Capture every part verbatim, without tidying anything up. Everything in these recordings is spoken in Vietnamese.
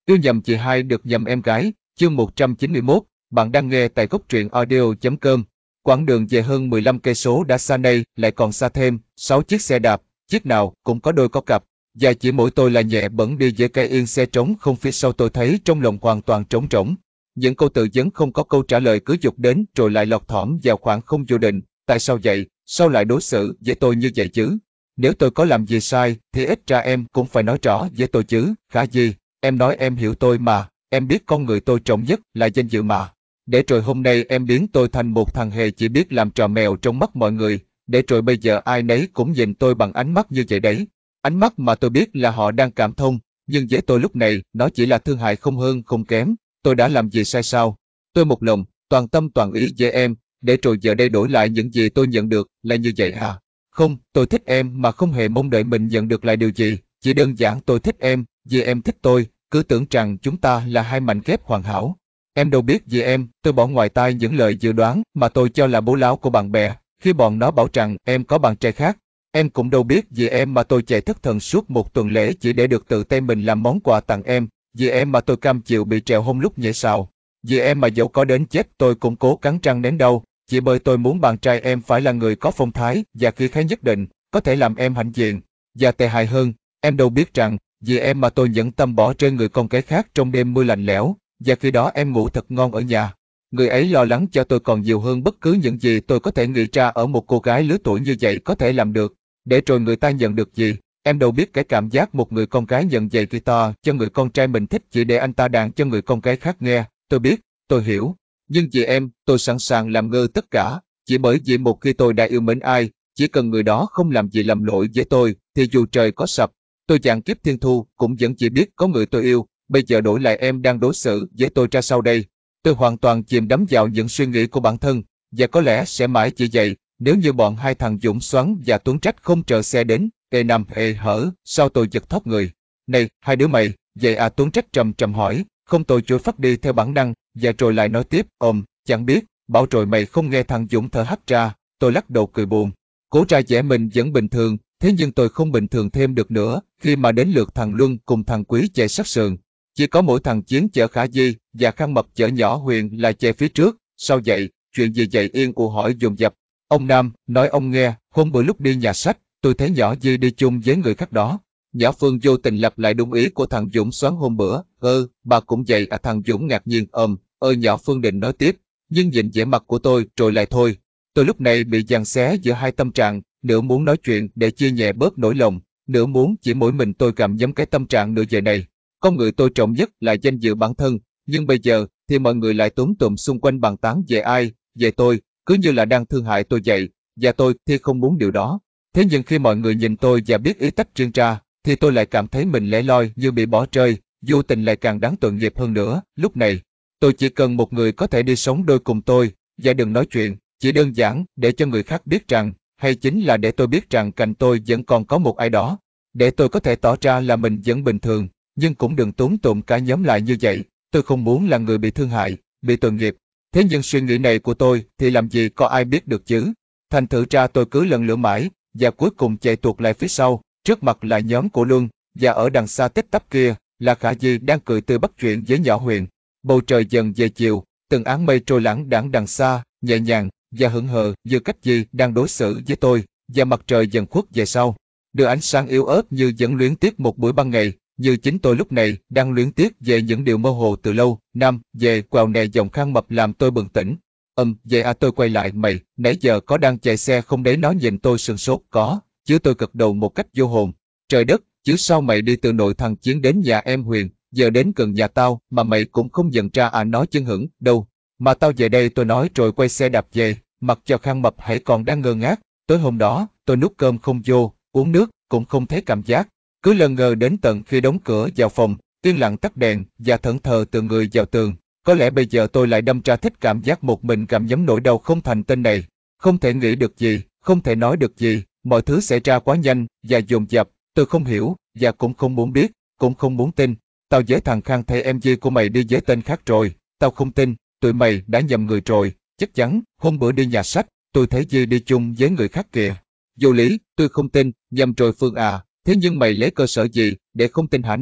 Yêu nhầm chị hai được nhầm em gái, chương một trăm chín mươi mốt, bạn đang nghe tại góc truyện audio chấm com. Quãng đường về hơn mười lăm cây số đã xa nay, lại còn xa thêm sáu chiếc xe đạp, chiếc nào cũng có đôi có cặp, và chỉ mỗi tôi là nhẹ bẫng đi với cái yên xe trống không. Phía sau tôi thấy trong lòng hoàn toàn trống rỗng. Những câu tự vấn không có câu trả lời cứ dục đến rồi lại lọt thỏm vào khoảng không vô định. Tại sao vậy? Sao lại đối xử với tôi như vậy chứ? Nếu tôi có làm gì sai thì ít ra em cũng phải nói rõ với tôi chứ. Khả Di, em nói em hiểu tôi mà, em biết con người tôi trọng nhất là danh dự mà. Để rồi hôm nay em biến tôi thành một thằng hề chỉ biết làm trò mèo trong mắt mọi người, để rồi bây giờ ai nấy cũng nhìn tôi bằng ánh mắt như vậy đấy. Ánh mắt mà tôi biết là họ đang cảm thông, nhưng với tôi lúc này nó chỉ là thương hại không hơn không kém. Tôi đã làm gì sai sao? Tôi một lòng, toàn tâm toàn ý với em, để rồi giờ đây đổi lại những gì tôi nhận được là như vậy à? Không, tôi thích em mà không hề mong đợi mình nhận được lại điều gì, chỉ đơn giản tôi thích em, vì em thích tôi, cứ tưởng rằng chúng ta là hai mảnh ghép hoàn hảo. Em đâu biết vì em, tôi bỏ ngoài tai những lời dự đoán mà tôi cho là bố láo của bạn bè, khi bọn nó bảo rằng em có bạn trai khác. Em cũng đâu biết vì em mà tôi chạy thất thần suốt một tuần lễ chỉ để được tự tay mình làm món quà tặng em, vì em mà tôi cam chịu bị trèo hôn lúc nhảy sào. Vì em mà dẫu có đến chết tôi cũng cố cắn răng nén đau, chỉ bởi tôi muốn bạn trai em phải là người có phong thái và khí khái nhất định, có thể làm em hãnh diện. Và tệ hại hơn, em đâu biết rằng, vì em mà tôi nhẫn tâm bỏ trên người con gái khác trong đêm mưa lạnh lẽo, và khi đó em ngủ thật ngon ở nhà. Người ấy lo lắng cho tôi còn nhiều hơn bất cứ những gì tôi có thể nghĩ ra ở một cô gái lứa tuổi như vậy có thể làm được. Để rồi người ta nhận được gì? Em đâu biết cái cảm giác một người con gái nhận giày guitar cho người con trai mình thích chỉ để anh ta đàn cho người con gái khác nghe. Tôi biết, tôi hiểu. Nhưng vì em, tôi sẵn sàng làm ngơ tất cả. Chỉ bởi vì một khi tôi đã yêu mến ai, chỉ cần người đó không làm gì lầm lỗi với tôi, thì dù trời có sập, tôi dạng kiếp thiên thu cũng vẫn chỉ biết có người tôi yêu. Bây giờ đổi lại em đang đối xử với tôi ra sao đây? Tôi hoàn toàn chìm đắm vào những suy nghĩ của bản thân, và có lẽ sẽ mãi chỉ vậy, nếu như bọn hai thằng Dũng Xoắn và Tuấn Trách không chờ xe đến. Ê nằm ê hở, sao tôi giật thót người. Này, hai đứa mày, vậy à? Tuấn Trách trầm trầm hỏi, không. Tôi chối phát đi theo bản năng, và rồi lại nói tiếp, ôm, chẳng biết, bảo rồi mày không nghe. Thằng Dũng thở hắt ra. Tôi lắc đầu cười buồn, cố ra vẻ mình vẫn bình thường, thế nhưng tôi không bình thường thêm được nữa, khi mà đến lượt thằng Luân cùng thằng Quý chạy sát sườn. Chỉ có mỗi thằng Chiến chở Khả Di và Khăn Mập chở nhỏ Huyền là chạy phía trước. Sao vậy? Chuyện gì vậy? Yên ù hỏi dồn dập. Ông Nam, nói ông nghe, hôm bữa lúc đi nhà sách, tôi thấy nhỏ Di đi chung với người khác đó. Nhỏ Phương vô tình lặp lại đúng ý của thằng Dũng Xoắn hôm bữa. Ơ, bà cũng vậy à? Thằng Dũng ngạc nhiên ôm, ơi. Nhỏ Phương định nói tiếp, nhưng nhìn vẻ mặt của tôi rồi lại thôi. Tôi lúc này bị giằng xé giữa hai tâm trạng, nửa muốn nói chuyện để chia nhẹ bớt nỗi lòng, nửa muốn chỉ mỗi mình tôi gặm nhấm cái tâm trạng nửa giờ này. Con người tôi trọng nhất là danh dự bản thân, nhưng bây giờ thì mọi người lại túm tụm xung quanh bàn tán về ai, về tôi, cứ như là đang thương hại tôi vậy, và tôi thì không muốn điều đó. Thế nhưng khi mọi người nhìn tôi và biết ý tách riêng ra, thì tôi lại cảm thấy mình lẻ loi như bị bỏ rơi, vô tình lại càng đáng tội nghiệp hơn nữa. Lúc này, tôi chỉ cần một người có thể đi sống đôi cùng tôi, và đừng nói chuyện, chỉ đơn giản để cho người khác biết rằng, hay chính là để tôi biết rằng cạnh tôi vẫn còn có một ai đó, để tôi có thể tỏ ra là mình vẫn bình thường, nhưng cũng đừng túm tụm cả nhóm lại như vậy. Tôi không muốn là người bị thương hại, bị tội nghiệp. Thế nhưng suy nghĩ này của tôi thì làm gì có ai biết được chứ? Thành thử ra tôi cứ lần lữa mãi, và cuối cùng chạy tuột lại phía sau. Trước mặt là nhóm của Luân, và ở đằng xa tích tắp kia là Khả Di đang cười tươi bắt chuyện với nhỏ Huyền. Bầu trời dần về chiều, từng áng mây trôi lãng đãng đằng xa, nhẹ nhàng và hững hờ như cách Di đang đối xử với tôi, và mặt trời dần khuất về sau, đưa ánh sáng yếu ớt như vẫn luyến tiếc một buổi ban ngày, như chính tôi lúc này đang luyến tiếc về những điều mơ hồ từ lâu. Nam, về quào nè. Giọng Khăn Mập làm tôi bừng tỉnh. Ừm, vậy à? Tôi quay lại. Mày, nãy giờ có đang chạy xe không đấy? Nó nhìn tôi sừng sốt. Có, chứ. Tôi gật đầu một cách vô hồn. Trời đất, chứ sao mày đi từ nội thằng Chiến đến nhà em Huyền, giờ đến gần nhà tao mà mày cũng không nhận ra à? Nó chân hững, đâu mà tao về đây. Tôi nói rồi quay xe đạp về, mặc cho Khăn Mập hãy còn đang ngơ ngác. Tối hôm đó, tôi nuốt cơm không vô, uống nước cũng không thấy cảm giác, cứ lờ ngơ đến tận khi đóng cửa vào phòng, yên lặng tắt đèn và thẫn thờ tựa người vào tường. Có lẽ bây giờ tôi lại đâm ra thích cảm giác một mình gặm nhấm nỗi đau không thành tên này. Không thể nghĩ được gì, không thể nói được gì, mọi thứ xảy ra quá nhanh và dồn dập. Tôi không hiểu và cũng không muốn biết, cũng không muốn tin. Tao với thằng Khang thấy em Di của mày đi với tên khác rồi. Tao không tin, tụi mày đã nhầm người rồi. Chắc chắn, hôm bữa đi nhà sách, tôi thấy Di đi chung với người khác kìa. Vô lý, tôi không tin. Nhầm rồi Phương à. Thế nhưng mày lấy cơ sở gì để không tin hả Nam?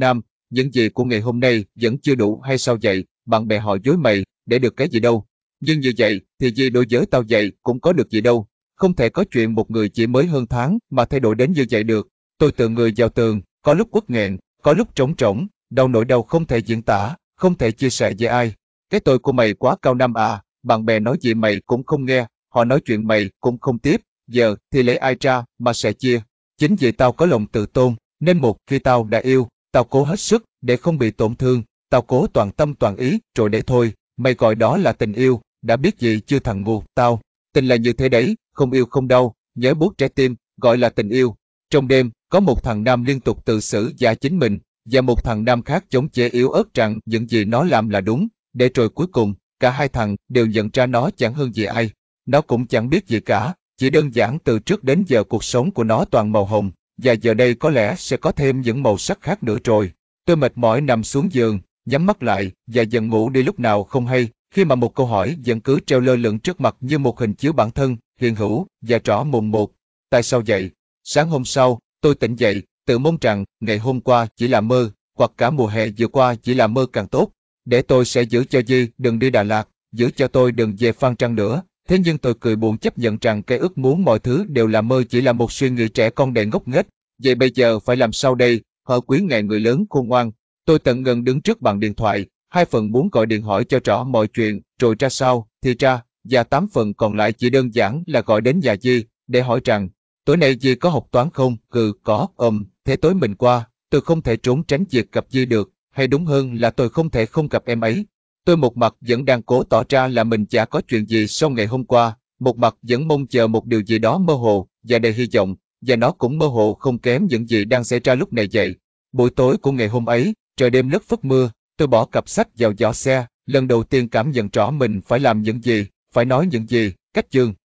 những gì của ngày hôm nay vẫn chưa đủ hay sao vậy? Bạn bè họ dối mày, để được cái gì đâu. Nhưng như vậy, thì gì đối với tao vậy cũng có được gì đâu. Không thể có chuyện một người chỉ mới hơn tháng mà thay đổi đến như vậy được. Tôi tựa người vào tường, có lúc uất nghẹn, có lúc trống trỗng, đau nỗi đau không thể diễn tả, không thể chia sẻ với ai. Cái tôi của mày quá cao năm à, bạn bè nói gì mày cũng không nghe, họ nói chuyện mày cũng không tiếp, giờ thì lấy ai ra mà sẽ chia. Chính vì tao có lòng tự tôn, nên một khi tao đã yêu, tao cố hết sức để không bị tổn thương, tao cố toàn tâm toàn ý rồi để thôi, mày gọi đó là tình yêu, đã biết gì chưa thằng ngu, tao. Tình là như thế đấy, không yêu không đau, nhớ buốt trái tim, gọi là tình yêu. Trong đêm, có một thằng nam liên tục tự xử giả chính mình, và một thằng nam khác chống chế yếu ớt rằng những gì nó làm là đúng, để rồi cuối cùng, cả hai thằng đều nhận ra nó chẳng hơn gì ai. Nó cũng chẳng biết gì cả, chỉ đơn giản từ trước đến giờ cuộc sống của nó toàn màu hồng, và giờ đây có lẽ sẽ có thêm những màu sắc khác nữa rồi. Tôi mệt mỏi nằm xuống giường, nhắm mắt lại, và dần ngủ đi lúc nào không hay, khi mà một câu hỏi vẫn cứ treo lơ lửng trước mặt như một hình chiếu bản thân, hiện hữu, và rõ mồn một. Tại sao vậy? Sáng hôm sau, tôi tỉnh dậy, tự mong rằng ngày hôm qua chỉ là mơ, hoặc cả mùa hè vừa qua chỉ là mơ càng tốt. Để tôi sẽ giữ cho Di đừng đi Đà Lạt, giữ cho tôi đừng về Phan Trang nữa. Thế nhưng tôi cười buồn chấp nhận rằng cái ước muốn mọi thứ đều là mơ chỉ là một suy nghĩ trẻ con đầy ngốc nghếch. Vậy bây giờ phải làm sao đây? Hở quý ngày người lớn khôn ngoan. Tôi tận ngần đứng trước bàn điện thoại, hai phần muốn gọi điện hỏi cho rõ mọi chuyện, rồi ra sao, thì ra, và tám phần còn lại chỉ đơn giản là gọi đến nhà Di, để hỏi rằng, tối nay Di có học toán không? Ừ, có, ừm, thế tối mình qua, tôi không thể trốn tránh việc gặp Di được, hay đúng hơn là tôi không thể không gặp em ấy. Tôi một mặt vẫn đang cố tỏ ra là mình chả có chuyện gì sau ngày hôm qua, một mặt vẫn mong chờ một điều gì đó mơ hồ và đầy hy vọng, và nó cũng mơ hồ không kém những gì đang xảy ra lúc này vậy. Buổi tối của ngày hôm ấy, trời đêm lất phất mưa, tôi bỏ cặp sách vào giỏ xe, lần đầu tiên cảm nhận rõ mình phải làm những gì, phải nói những gì, cách chương.